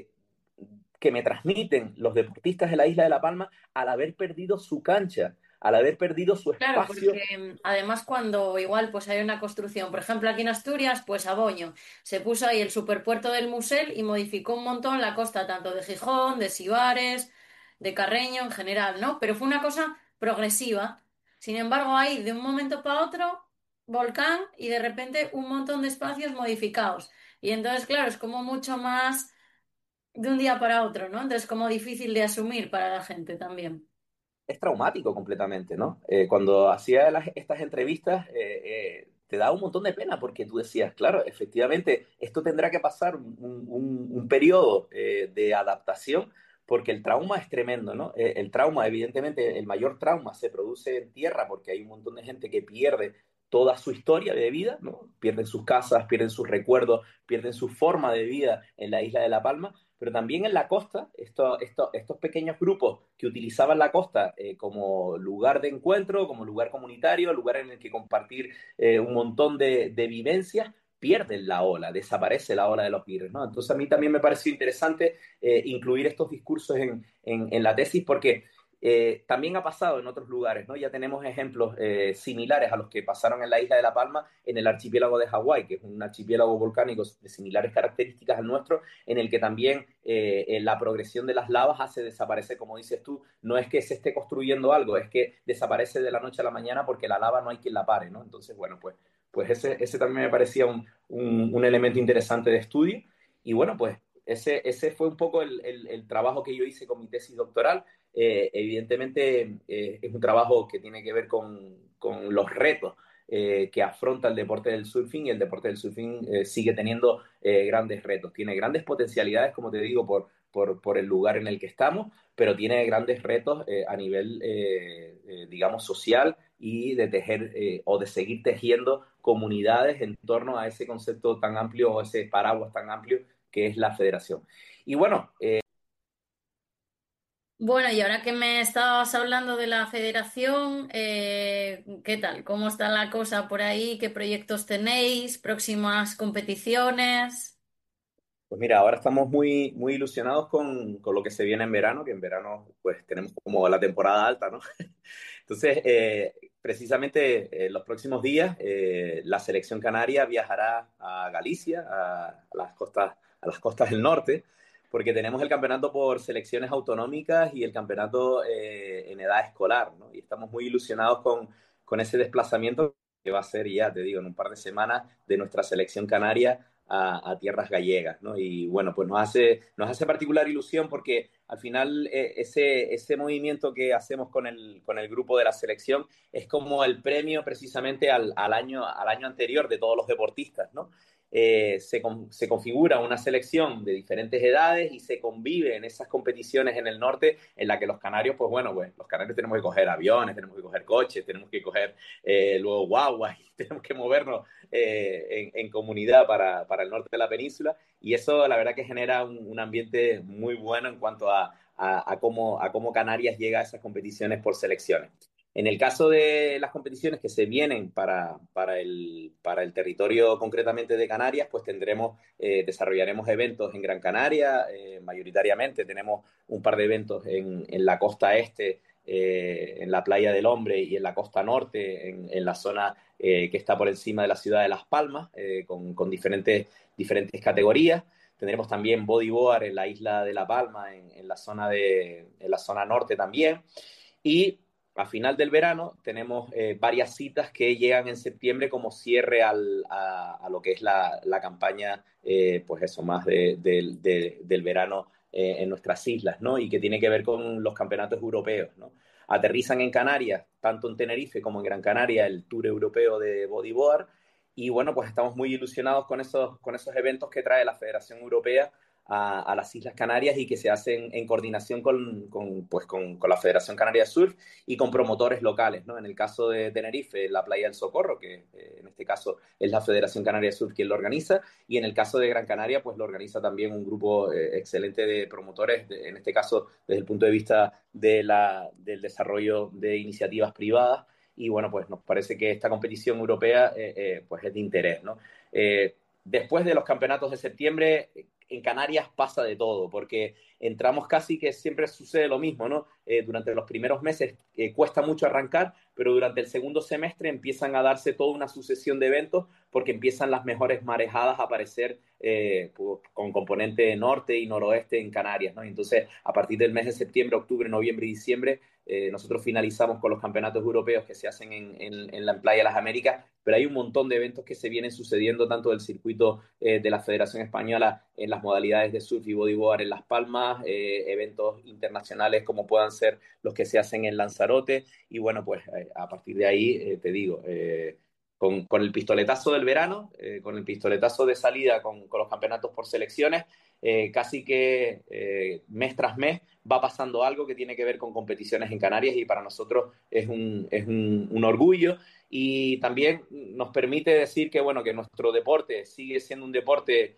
Que me transmiten los deportistas de la isla de La Palma al haber perdido su cancha, al haber perdido su Claro, espacio. porque además cuando igual pues hay una construcción, por ejemplo aquí en Asturias, pues Aboño, se puso ahí el superpuerto del Musel y modificó un montón la costa tanto de Gijón, de Sibares, de Carreño en general, ¿no? Pero fue una cosa progresiva. Sin embargo, hay de un momento para otro volcán y de repente un montón de espacios modificados. Y entonces, claro, es como mucho más de un día para otro, ¿no? Entonces, como difícil de asumir para la gente también. Es traumático completamente, ¿no? Cuando hacía estas entrevistas, te da un montón de pena porque tú decías, claro, efectivamente, esto tendrá que pasar un periodo de adaptación porque el trauma es tremendo, ¿no? El trauma, evidentemente, el mayor trauma se produce en tierra porque hay un montón de gente que pierde toda su historia de vida, ¿no? Pierden sus casas, pierden sus recuerdos, pierden su forma de vida en la isla de La Palma, pero también en la costa, estos pequeños grupos que utilizaban la costa como lugar de encuentro, como lugar comunitario, lugar en el que compartir un montón de vivencias, pierden la ola, desaparece la ola de los virus, ¿no? Entonces a mí también me pareció interesante incluir estos discursos en la tesis porque también ha pasado en otros lugares, ¿no? Ya tenemos ejemplos similares a los que pasaron en la isla de La Palma, en el archipiélago de Hawái, que es un archipiélago volcánico de similares características al nuestro, en el que también la progresión de las lavas hace desaparecer, como dices tú, no es que se esté construyendo algo, es que desaparece de la noche a la mañana porque la lava no hay quien la pare, ¿no? Entonces, bueno, pues ese también me parecía un elemento interesante de estudio. Y bueno, pues ese fue un poco el trabajo que yo hice con mi tesis doctoral. Evidentemente es un trabajo que tiene que ver con los retos que afronta el deporte del surfing, y el deporte del surfing sigue teniendo grandes retos. Tiene grandes potencialidades, como te digo, por el lugar en el que estamos, pero tiene grandes retos a nivel, digamos, social y de tejer o de seguir tejiendo comunidades en torno a ese concepto tan amplio o ese paraguas tan amplio que es la federación. Y bueno, Bueno, y ahora que me estabas hablando de la federación, ¿qué tal? ¿Cómo está la cosa por ahí? ¿Qué proyectos tenéis? ¿Próximas competiciones? pues mira, ahora estamos muy ilusionados con lo que se viene en verano, que en verano pues tenemos como la temporada alta, ¿no? Entonces, precisamente los próximos días la selección canaria viajará a Galicia, a las costas del norte, porque tenemos el campeonato por selecciones autonómicas y el campeonato en edad escolar, ¿no? Y estamos muy ilusionados con ese desplazamiento que va a ser ya, te digo, en un par de semanas de nuestra selección canaria a tierras gallegas, ¿no? Y bueno, pues nos hace particular ilusión porque al final ese movimiento que hacemos con el grupo de la selección es como el premio precisamente al año anterior de todos los deportistas, ¿no? Se configura una selección de diferentes edades y se convive en esas competiciones en el norte en la que los canarios, pues bueno, pues los canarios tenemos que coger aviones, tenemos que coger coches, tenemos que coger luego guaguas y tenemos que movernos en comunidad para el norte de la península, y eso la verdad que genera un ambiente muy bueno en cuanto a cómo Canarias llega a esas competiciones por selecciones. En el caso de las competiciones que se vienen para el territorio concretamente de Canarias, pues desarrollaremos eventos en Gran Canaria, mayoritariamente tenemos un par de eventos en la costa este, en la Playa del Hombre y en la costa norte, en la zona que está por encima de la ciudad de Las Palmas, con diferentes categorías. Tendremos también bodyboard en la isla de La Palma, en la zona norte también. Y a final del verano tenemos varias citas que llegan en septiembre como cierre a lo que es la campaña, pues eso, más del verano en nuestras islas, ¿no? Y que tiene que ver con los campeonatos europeos, ¿no? Aterrizan en Canarias, tanto en Tenerife como en Gran Canaria, el Tour Europeo de Bodyboard. Y bueno, pues estamos muy ilusionados con esos eventos que trae la Federación Europea a las Islas Canarias y que se hacen en coordinación con la Federación Canaria de Surf y con promotores locales, ¿no? En el caso de Tenerife, la Playa del Socorro, que en este caso es la Federación Canaria de Surf quien lo organiza, y en el caso de Gran Canaria, pues lo organiza también un grupo excelente de promotores, en este caso desde el punto de vista del desarrollo de iniciativas privadas. Y bueno, pues nos parece que esta competición europea pues es de interés, ¿no? Después de los campeonatos de septiembre, en Canarias pasa de todo, porque entramos casi que siempre sucede lo mismo, ¿no? Durante los primeros meses cuesta mucho arrancar, pero durante el segundo semestre empiezan a darse toda una sucesión de eventos porque empiezan las mejores marejadas a aparecer con componente norte y noroeste en Canarias, ¿no? Entonces, a partir del mes de septiembre, octubre, noviembre y diciembre, nosotros finalizamos con los campeonatos europeos que se hacen en la Playa de las Américas, pero hay un montón de eventos que se vienen sucediendo tanto del circuito de la Federación Española en las modalidades de surf y bodyboard en Las Palmas, eventos internacionales como puedan ser los que se hacen en Lanzarote, y bueno, pues a partir de ahí, te digo, con el pistoletazo del verano, con el pistoletazo de salida con los campeonatos por selecciones, casi que mes tras mes va pasando algo que tiene que ver con competiciones en Canarias y para nosotros es un orgullo y también nos permite decir que, bueno, que nuestro deporte sigue siendo un deporte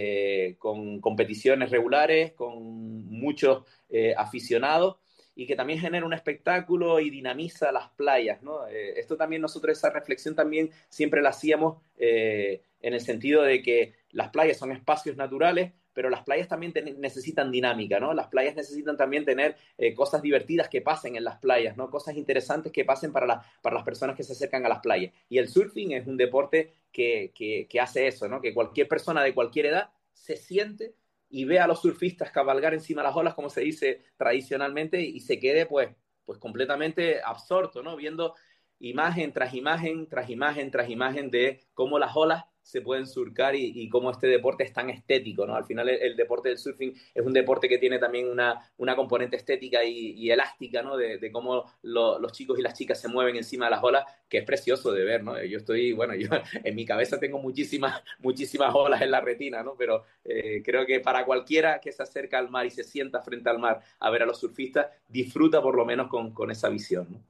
con competiciones regulares, con muchos aficionados y que también genera un espectáculo y dinamiza las playas, ¿no? Esto también nosotros, esa reflexión también siempre la hacíamos en el sentido de que las playas son espacios naturales, pero las playas también necesitan dinámica, ¿no? Las playas necesitan también tener cosas divertidas que pasen en las playas, ¿no? Cosas interesantes que pasen para las personas que se acercan a las playas. Y el surfing es un deporte que hace eso, ¿no? Que cualquier persona de cualquier edad se siente y ve a los surfistas cabalgar encima de las olas, como se dice tradicionalmente, y se quede pues completamente absorto, ¿no? Viendo imagen tras imagen, tras imagen, tras imagen de cómo las olas se pueden surcar y cómo este deporte es tan estético, ¿no? Al final el deporte del surfing es un deporte que tiene también una componente estética y elástica, ¿no? De cómo los chicos y las chicas se mueven encima de las olas, que es precioso de ver, ¿no? Yo en mi cabeza tengo muchísimas olas en la retina, ¿no? Pero creo que para cualquiera que se acerca al mar y se sienta frente al mar a ver a los surfistas, disfruta por lo menos con esa visión, ¿no?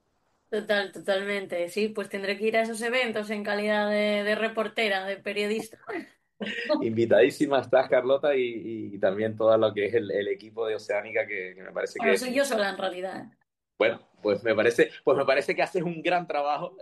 Totalmente. Sí, pues tendré que ir a esos eventos en calidad de reportera, de periodista. Invitadísima estás, Carlota, y también todo lo que es el equipo de Oceánica, que me parece Bueno, que, soy yo sola en realidad. bueno, pues me parece que haces un gran trabajo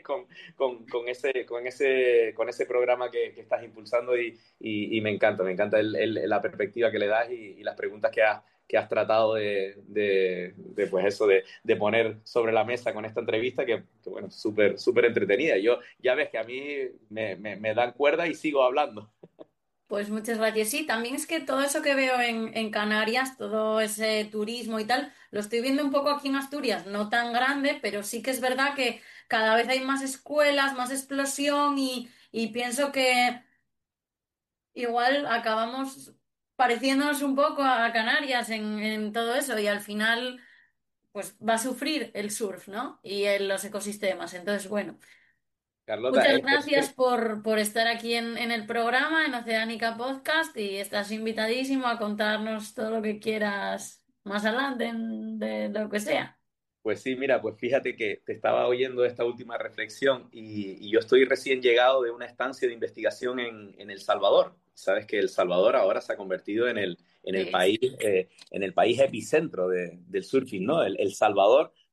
con ese programa que estás impulsando y me encanta la perspectiva que le das y las preguntas que has tratado pues eso, de poner sobre la mesa con esta entrevista, que bueno, súper entretenida. Yo, ya ves que a mí me dan cuerda y sigo hablando. Pues muchas gracias. Sí, también es que todo eso que veo en Canarias, todo ese turismo y tal, lo estoy viendo un poco aquí en Asturias, no tan grande, pero sí que es verdad que cada vez hay más escuelas, más explosión y pienso que igual acabamos pareciéndonos un poco a Canarias en todo eso y al final pues va a sufrir el surf, ¿no? Y los ecosistemas. Entonces, bueno. Carlota, Muchas gracias por estar aquí en el programa, en Oceánica Podcast, y estás invitadísimo a contarnos todo lo que quieras más adelante, de lo que sea. pues sí, mira, pues fíjate que te estaba oyendo esta última reflexión y yo estoy recién llegado de una estancia de investigación en El Salvador. Sabes que El Salvador ahora se ha convertido en el Sí, país, en el país epicentro del surfing, ¿no? El Salvador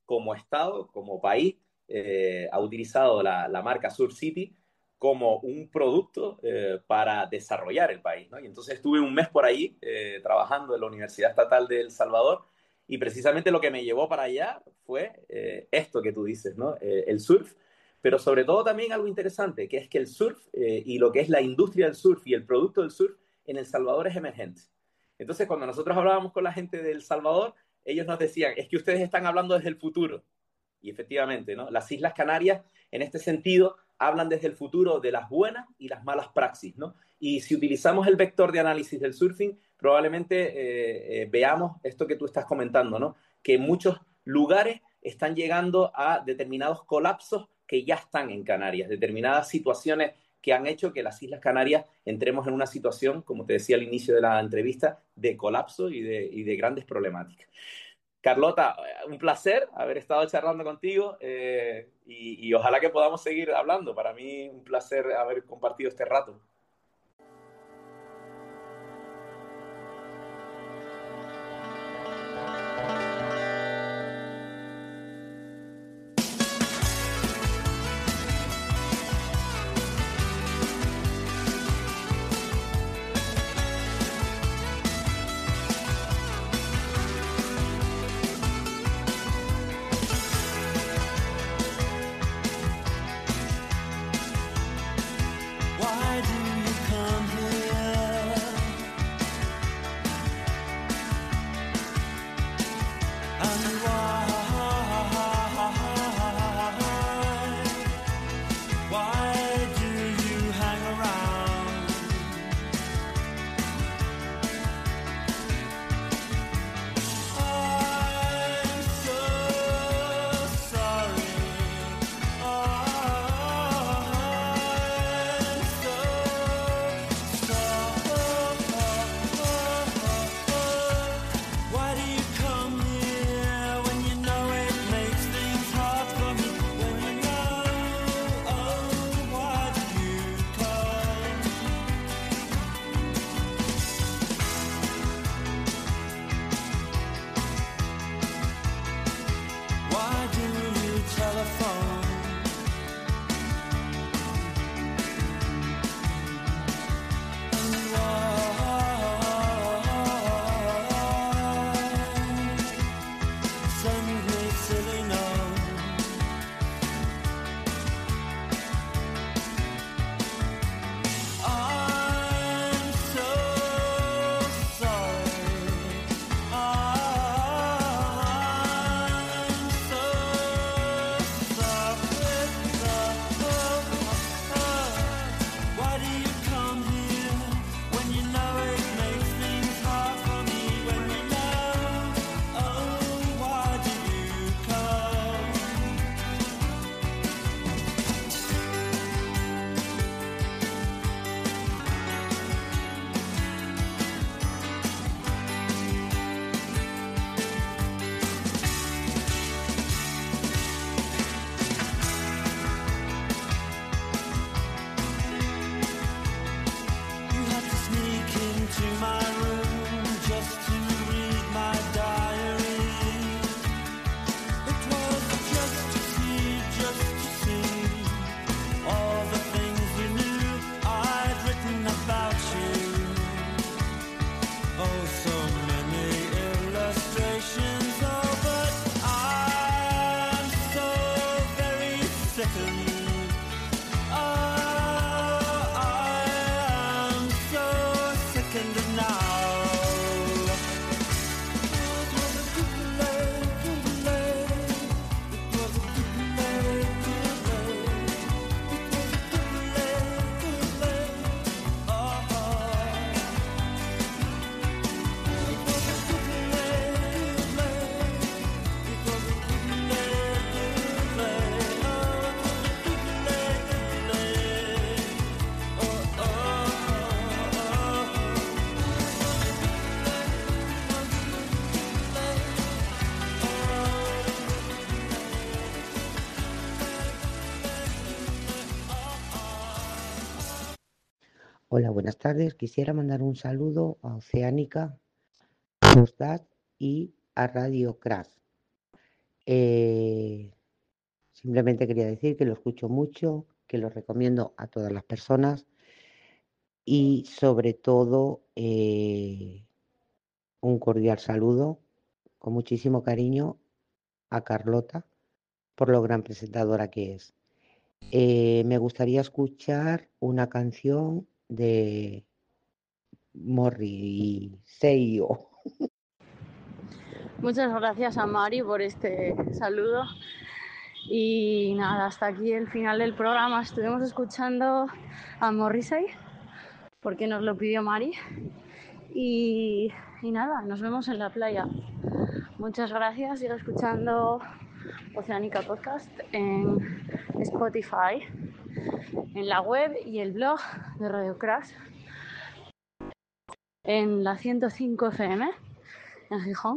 como Estado, como país, ha utilizado la marca Surf City como un producto para desarrollar el país, ¿no? Y entonces estuve un mes por ahí trabajando en la Universidad Estatal de El Salvador y precisamente lo que me llevó para allá fue esto que tú dices, ¿no? El surf, pero sobre todo también algo interesante, que es que el surf y lo que es la industria del surf y el producto del surf en El Salvador es emergente. Entonces, cuando nosotros hablábamos con la gente de El Salvador, ellos nos decían, es que ustedes están hablando desde el futuro. Y efectivamente, ¿no? Las Islas Canarias, en este sentido, hablan desde el futuro de las buenas y las malas praxis, ¿no? Y si utilizamos el vector de análisis del surfing, probablemente veamos esto que tú estás comentando, ¿no? Que muchos lugares están llegando a determinados colapsos que ya están en Canarias, determinadas situaciones que han hecho que las Islas Canarias entremos en una situación, como te decía al inicio de la entrevista, de colapso y de grandes problemáticas. Carlota, un placer haber estado charlando contigo y ojalá que podamos seguir hablando. Para mí un placer haber compartido este rato. Hola, buenas tardes. Quisiera mandar un saludo a Oceánica, a Nostad y a Radio Craft. Simplemente quería decir que lo escucho mucho, que lo recomiendo a todas las personas y sobre todo un cordial saludo con muchísimo cariño a Carlota por lo gran presentadora que es. Me gustaría escuchar una canción de Morrissey. Muchas gracias a Mari por este saludo. Y nada, hasta aquí el final del programa. Estuvimos escuchando a Morrissey porque nos lo pidió Mari. Y nada, nos vemos en la playa. Muchas gracias. Sigo escuchando Oceánica Podcast en Spotify, en la web y el blog de Radio Crash, en la 105 FM en Gijón.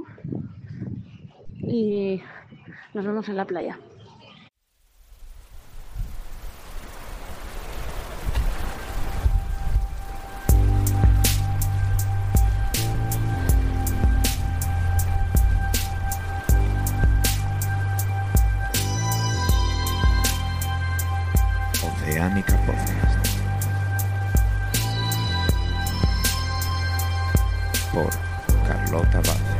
Y nos vemos en la playa. Oceánica Podcast. Por Carlota Vaz.